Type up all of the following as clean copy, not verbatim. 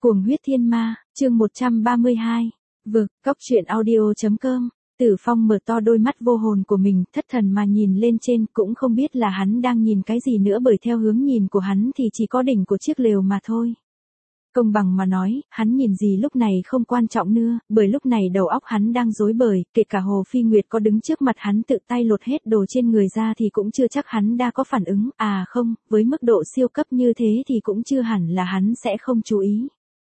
Cuồng huyết thiên ma, chương 132. Vực, cóc truyện audio.com. Tử Phong mở to đôi mắt vô hồn của mình, thất thần mà nhìn lên trên, cũng không biết là hắn đang nhìn cái gì nữa, bởi theo hướng nhìn của hắn thì chỉ có đỉnh của chiếc lều mà thôi. Công bằng mà nói, hắn nhìn gì lúc này không quan trọng nữa, bởi lúc này đầu óc hắn đang rối bời, kể cả Hồ Phi Nguyệt có đứng trước mặt hắn tự tay lột hết đồ trên người ra thì cũng chưa chắc hắn đã có phản ứng, à không, với mức độ siêu cấp như thế thì cũng chưa hẳn là hắn sẽ không chú ý.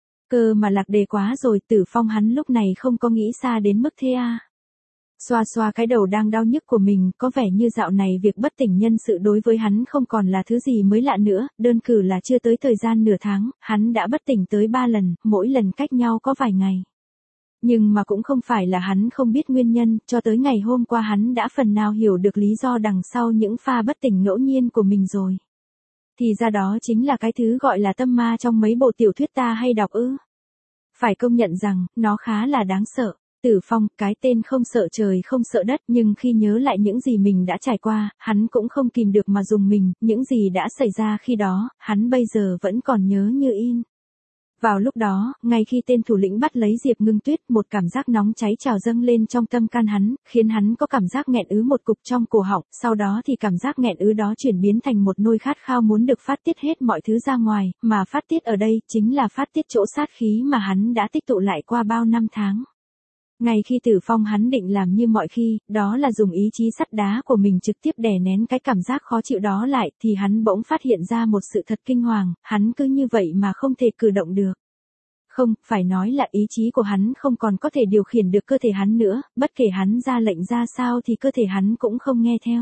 Cơ mà lạc đề quá rồi, Tử Phong hắn lúc này không có nghĩ xa đến mức thế à. Xoa xoa cái đầu đang đau nhức của mình, có vẻ như dạo này việc bất tỉnh nhân sự đối với hắn không còn là thứ gì mới lạ nữa, đơn cử là chưa tới thời gian nửa tháng, hắn đã bất tỉnh tới 3 lần, mỗi lần cách nhau có vài ngày. Nhưng mà cũng không phải là hắn không biết nguyên nhân, cho tới ngày hôm qua hắn đã phần nào hiểu được lý do đằng sau những pha bất tỉnh ngẫu nhiên của mình rồi. Thì ra đó chính là cái thứ gọi là tâm ma trong mấy bộ tiểu thuyết ta hay đọc ư. Phải công nhận rằng, nó khá là đáng sợ. Tử Phong, cái tên không sợ trời không sợ đất, nhưng khi nhớ lại những gì mình đã trải qua, hắn cũng không kìm được mà rùng mình, những gì đã xảy ra khi đó, hắn bây giờ vẫn còn nhớ như in. Vào lúc đó, ngay khi tên thủ lĩnh bắt lấy Diệp Ngưng Tuyết, một cảm giác nóng cháy trào dâng lên trong tâm can hắn, khiến hắn có cảm giác nghẹn ứ một cục trong cổ họng, sau đó thì cảm giác nghẹn ứ đó chuyển biến thành một nỗi khát khao muốn được phát tiết hết mọi thứ ra ngoài, mà phát tiết ở đây chính là phát tiết chỗ sát khí mà hắn đã tích tụ lại qua bao năm tháng. Ngay khi Tử Phong hắn định làm như mọi khi, đó là dùng ý chí sắt đá của mình trực tiếp đè nén cái cảm giác khó chịu đó lại, thì hắn bỗng phát hiện ra một sự thật kinh hoàng, hắn cứ như vậy mà không thể cử động được. Không, phải nói là ý chí của hắn không còn có thể điều khiển được cơ thể hắn nữa, bất kể hắn ra lệnh ra sao thì cơ thể hắn cũng không nghe theo.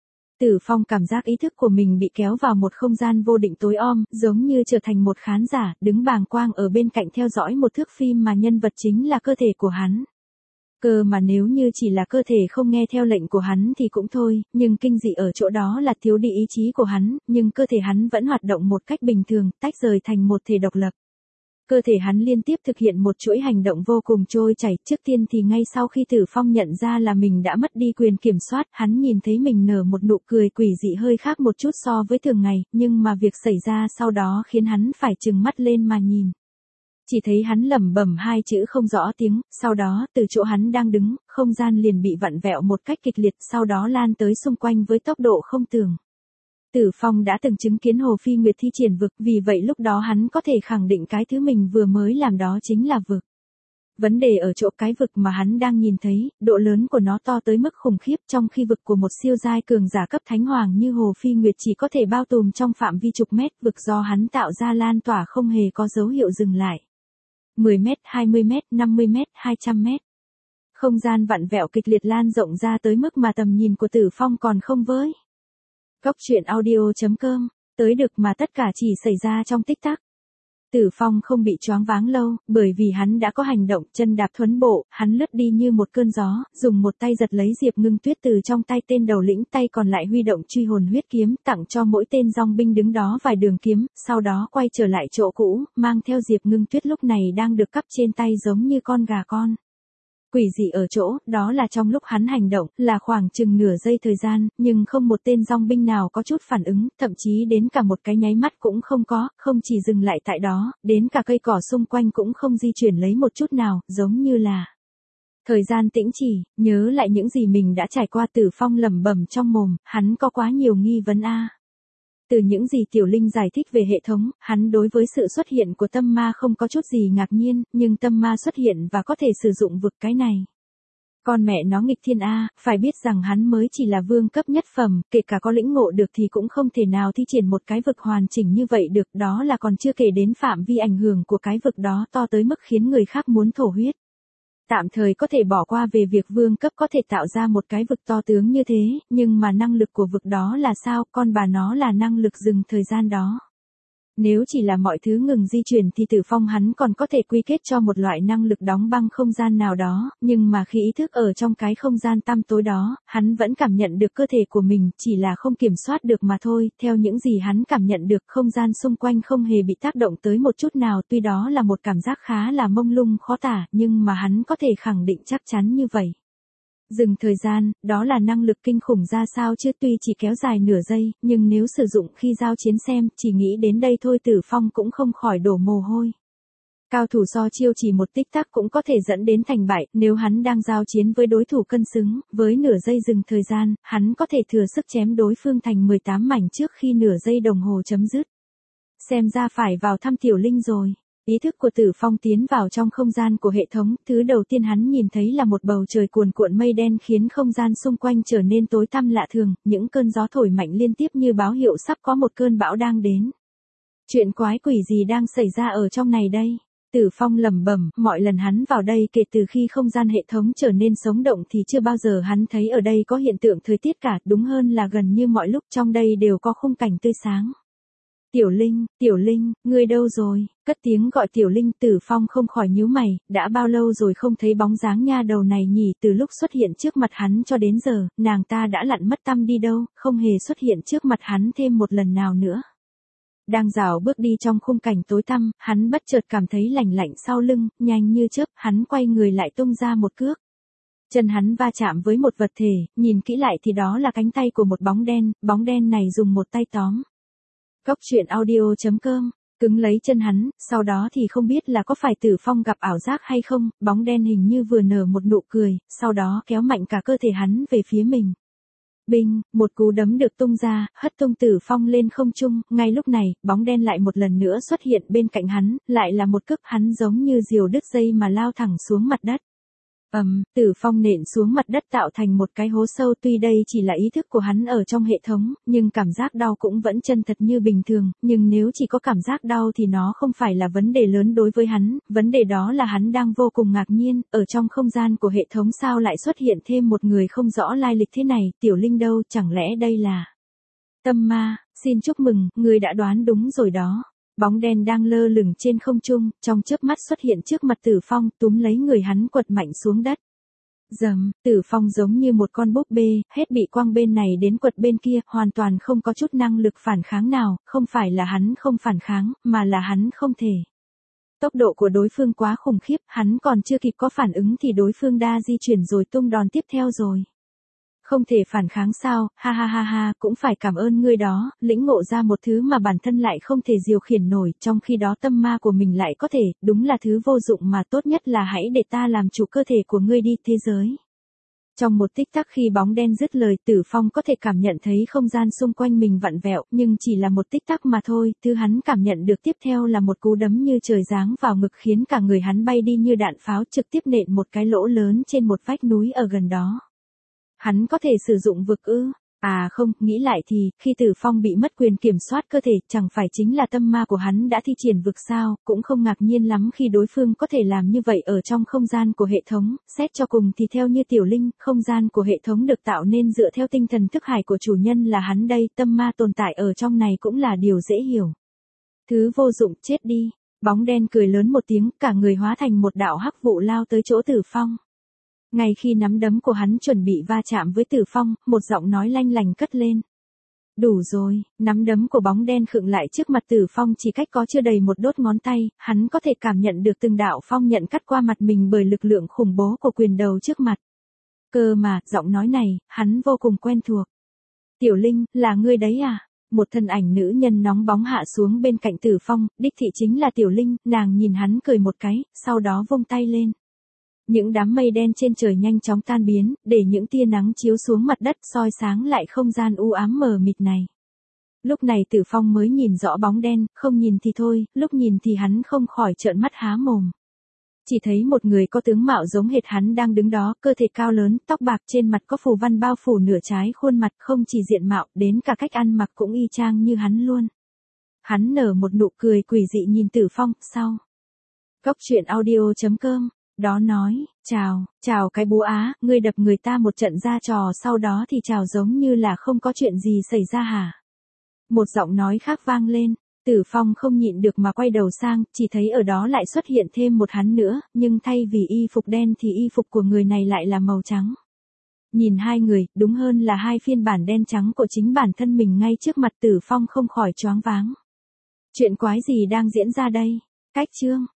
Tử Phong cảm giác ý thức của mình bị kéo vào một không gian vô định tối om, giống như trở thành một khán giả, đứng bàng quang ở bên cạnh theo dõi một thước phim mà nhân vật chính là cơ thể của hắn. Cơ mà nếu như chỉ là cơ thể không nghe theo lệnh của hắn thì cũng thôi, nhưng kinh dị ở chỗ đó là thiếu đi ý chí của hắn, nhưng cơ thể hắn vẫn hoạt động một cách bình thường, tách rời thành một thể độc lập. Cơ thể hắn liên tiếp thực hiện một chuỗi hành động vô cùng trôi chảy, trước tiên thì ngay sau khi Tử Phong nhận ra là mình đã mất đi quyền kiểm soát, hắn nhìn thấy mình nở một nụ cười quỷ dị hơi khác một chút so với thường ngày, nhưng mà việc xảy ra sau đó khiến hắn phải trừng mắt lên mà nhìn. Chỉ thấy hắn lẩm bẩm hai chữ không rõ tiếng, sau đó, từ chỗ hắn đang đứng, không gian liền bị vặn vẹo một cách kịch liệt, sau đó lan tới xung quanh với tốc độ không tưởng. Tử Phong đã từng chứng kiến Hồ Phi Nguyệt thi triển vực, vì vậy lúc đó hắn có thể khẳng định cái thứ mình vừa mới làm đó chính là vực. Vấn đề ở chỗ cái vực mà hắn đang nhìn thấy, độ lớn của nó to tới mức khủng khiếp, trong khi vực của một siêu giai cường giả cấp thánh hoàng như Hồ Phi Nguyệt chỉ có thể bao trùm trong phạm vi chục mét, vực do hắn tạo ra lan tỏa không hề có dấu hiệu dừng lại. 10 mét, 20 mét, 50 mét, 200 mét. Không gian vặn vẹo kịch liệt lan rộng ra tới mức mà tầm nhìn của Tử Phong còn không với. Cóc truyện audio.com, tới được mà tất cả chỉ xảy ra trong tích tắc. Tử Phong không bị choáng váng lâu, bởi vì hắn đã có hành động, chân đạp thuấn bộ, hắn lướt đi như một cơn gió, dùng một tay giật lấy Diệp Ngưng Tuyết từ trong tay tên đầu lĩnh, tay còn lại huy động truy hồn huyết kiếm, tặng cho mỗi tên dòng binh đứng đó vài đường kiếm, sau đó quay trở lại chỗ cũ, mang theo Diệp Ngưng Tuyết lúc này đang được cắp trên tay giống như con gà con. Quỷ dị ở chỗ, đó là trong lúc hắn hành động, là khoảng chừng nửa giây thời gian, nhưng không một tên dòng binh nào có chút phản ứng, thậm chí đến cả một cái nháy mắt cũng không có, không chỉ dừng lại tại đó, đến cả cây cỏ xung quanh cũng không di chuyển lấy một chút nào, giống như là thời gian tĩnh chỉ, nhớ lại những gì mình đã trải qua. Tử Phong lẩm bẩm trong mồm, hắn có quá nhiều nghi vấn a. Từ những gì Tiểu Linh giải thích về hệ thống, hắn đối với sự xuất hiện của tâm ma không có chút gì ngạc nhiên, nhưng tâm ma xuất hiện và có thể sử dụng vực cái này. Con mẹ nó nghịch thiên a, phải biết rằng hắn mới chỉ là vương cấp nhất phẩm, kể cả có lĩnh ngộ được thì cũng không thể nào thi triển một cái vực hoàn chỉnh như vậy được, đó là còn chưa kể đến phạm vi ảnh hưởng của cái vực đó to tới mức khiến người khác muốn thổ huyết. Tạm thời có thể bỏ qua về việc vương cấp có thể tạo ra một cái vực to tướng như thế, nhưng mà năng lực của vực đó là sao, con bà nó là năng lực dừng thời gian đó. Nếu chỉ là mọi thứ ngừng di chuyển thì Tử Phong hắn còn có thể quy kết cho một loại năng lực đóng băng không gian nào đó, nhưng mà khi ý thức ở trong cái không gian tăm tối đó, hắn vẫn cảm nhận được cơ thể của mình, chỉ là không kiểm soát được mà thôi. Theo những gì hắn cảm nhận được, không gian xung quanh không hề bị tác động tới một chút nào, tuy đó là một cảm giác khá là mông lung khó tả, nhưng mà hắn có thể khẳng định chắc chắn như vậy. Dừng thời gian, đó là năng lực kinh khủng ra sao chứ, tuy chỉ kéo dài nửa giây, nhưng nếu sử dụng khi giao chiến xem, chỉ nghĩ đến đây thôi Tử Phong cũng không khỏi đổ mồ hôi. Cao thủ so chiêu chỉ một tích tắc cũng có thể dẫn đến thành bại, nếu hắn đang giao chiến với đối thủ cân xứng, với nửa giây dừng thời gian, hắn có thể thừa sức chém đối phương thành 18 mảnh trước khi nửa giây đồng hồ chấm dứt. Xem ra phải vào thăm Tiểu Linh rồi. Ý thức của Tử Phong tiến vào trong không gian của hệ thống, thứ đầu tiên hắn nhìn thấy là một bầu trời cuồn cuộn mây đen khiến không gian xung quanh trở nên tối tăm lạ thường, những cơn gió thổi mạnh liên tiếp như báo hiệu sắp có một cơn bão đang đến. Chuyện quái quỷ gì đang xảy ra ở trong này đây? Tử Phong lẩm bẩm, mọi lần hắn vào đây kể từ khi không gian hệ thống trở nên sống động thì chưa bao giờ hắn thấy ở đây có hiện tượng thời tiết cả, đúng hơn là gần như mọi lúc trong đây đều có khung cảnh tươi sáng. Tiểu Linh, ngươi đâu rồi? Cất tiếng gọi Tiểu Linh, Tử Phong không khỏi nhíu mày, đã bao lâu rồi không thấy bóng dáng nha đầu này nhỉ, từ lúc xuất hiện trước mặt hắn cho đến giờ, nàng ta đã lặn mất tăm đi đâu, không hề xuất hiện trước mặt hắn thêm một lần nào nữa. Đang rảo bước đi trong khung cảnh tối tăm, hắn bất chợt cảm thấy lạnh lạnh sau lưng, nhanh như chớp, hắn quay người lại tung ra một cước. Chân hắn va chạm với một vật thể, nhìn kỹ lại thì đó là cánh tay của một bóng đen này dùng một tay tóm. Cốc truyện audio.com, cứng lấy chân hắn, sau đó thì không biết là có phải Tử Phong gặp ảo giác hay không, bóng đen hình như vừa nở một nụ cười, sau đó kéo mạnh cả cơ thể hắn về phía mình. Binh, một cú đấm được tung ra, hất tung Tử Phong lên không trung, ngay lúc này, bóng đen lại một lần nữa xuất hiện bên cạnh hắn, lại là một cước, hắn giống như diều đứt dây mà lao thẳng xuống mặt đất. Tử Phong nện xuống mặt đất tạo thành một cái hố sâu, tuy đây chỉ là ý thức của hắn ở trong hệ thống, nhưng cảm giác đau cũng vẫn chân thật như bình thường, nhưng nếu chỉ có cảm giác đau thì nó không phải là vấn đề lớn đối với hắn, vấn đề đó là hắn đang vô cùng ngạc nhiên, ở trong không gian của hệ thống sao lại xuất hiện thêm một người không rõ lai lịch thế này, Tiểu Linh đâu, chẳng lẽ đây là tâm ma, xin chúc mừng, ngươi đã đoán đúng rồi đó. Bóng đen đang lơ lửng trên không trung, trong chớp mắt xuất hiện trước mặt Tử Phong, túm lấy người hắn quật mạnh xuống đất. Dầm, Tử Phong giống như một con búp bê, hết bị quăng bên này đến quật bên kia, hoàn toàn không có chút năng lực phản kháng nào, không phải là hắn không phản kháng, mà là hắn không thể. Tốc độ của đối phương quá khủng khiếp, hắn còn chưa kịp có phản ứng thì đối phương đã di chuyển rồi tung đòn tiếp theo rồi. Không thể phản kháng sao, ha ha ha ha, cũng phải cảm ơn ngươi đó, lĩnh ngộ ra một thứ mà bản thân lại không thể điều khiển nổi, trong khi đó tâm ma của mình lại có thể, đúng là thứ vô dụng mà, tốt nhất là hãy để ta làm chủ cơ thể của ngươi đi, thế giới. Trong một tích tắc khi bóng đen dứt lời, Tử Phong có thể cảm nhận thấy không gian xung quanh mình vặn vẹo, nhưng chỉ là một tích tắc mà thôi, thứ hắn cảm nhận được tiếp theo là một cú đấm như trời giáng vào ngực khiến cả người hắn bay đi như đạn pháo, trực tiếp nện một cái lỗ lớn trên một vách núi ở gần đó. Hắn có thể sử dụng vực ư? À không, nghĩ lại thì, khi Tử Phong bị mất quyền kiểm soát cơ thể, chẳng phải chính là tâm ma của hắn đã thi triển vực sao, cũng không ngạc nhiên lắm khi đối phương có thể làm như vậy ở trong không gian của hệ thống, xét cho cùng thì theo như Tiểu Linh, không gian của hệ thống được tạo nên dựa theo tinh thần thức hải của chủ nhân là hắn đây, tâm ma tồn tại ở trong này cũng là điều dễ hiểu. Thứ vô dụng, chết đi. Bóng đen cười lớn một tiếng, cả người hóa thành một đạo hắc vụ lao tới chỗ Tử Phong. Ngay khi nắm đấm của hắn chuẩn bị va chạm với Tử Phong, một giọng nói lanh lành cất lên. Đủ rồi, nắm đấm của bóng đen khựng lại trước mặt Tử Phong chỉ cách có chưa đầy một đốt ngón tay, hắn có thể cảm nhận được từng đạo phong nhận cắt qua mặt mình bởi lực lượng khủng bố của quyền đầu trước mặt. Cơ mà, giọng nói này, hắn vô cùng quen thuộc. Tiểu Linh, là ngươi đấy à? Một thân ảnh nữ nhân nóng bóng hạ xuống bên cạnh Tử Phong, đích thị chính là Tiểu Linh, nàng nhìn hắn cười một cái, sau đó vung tay lên. Những đám mây đen trên trời nhanh chóng tan biến, để những tia nắng chiếu xuống mặt đất soi sáng lại không gian u ám mờ mịt này. Lúc này Tử Phong mới nhìn rõ bóng đen, không nhìn thì thôi, lúc nhìn thì hắn không khỏi trợn mắt há mồm. Chỉ thấy một người có tướng mạo giống hệt hắn đang đứng đó, cơ thể cao lớn, tóc bạc, trên mặt có phù văn bao phủ nửa trái khuôn mặt, không chỉ diện mạo, đến cả cách ăn mặc cũng y chang như hắn luôn. Hắn nở một nụ cười quỷ dị nhìn Tử Phong, sau. Cốc truyện audio.com, đó nói, chào cái búa á, ngươi đập người ta một trận ra trò sau đó thì chào giống như là không có chuyện gì xảy ra hả? Một giọng nói khác vang lên. Tử Phong không nhịn được mà quay đầu sang, chỉ thấy ở đó lại xuất hiện thêm một hắn nữa, nhưng thay vì y phục đen thì y phục của người này lại là màu trắng. Nhìn hai người, đúng hơn là hai phiên bản đen trắng của chính bản thân mình ngay trước mặt Tử Phong không khỏi choáng váng. Chuyện quái gì đang diễn ra đây? Cách chương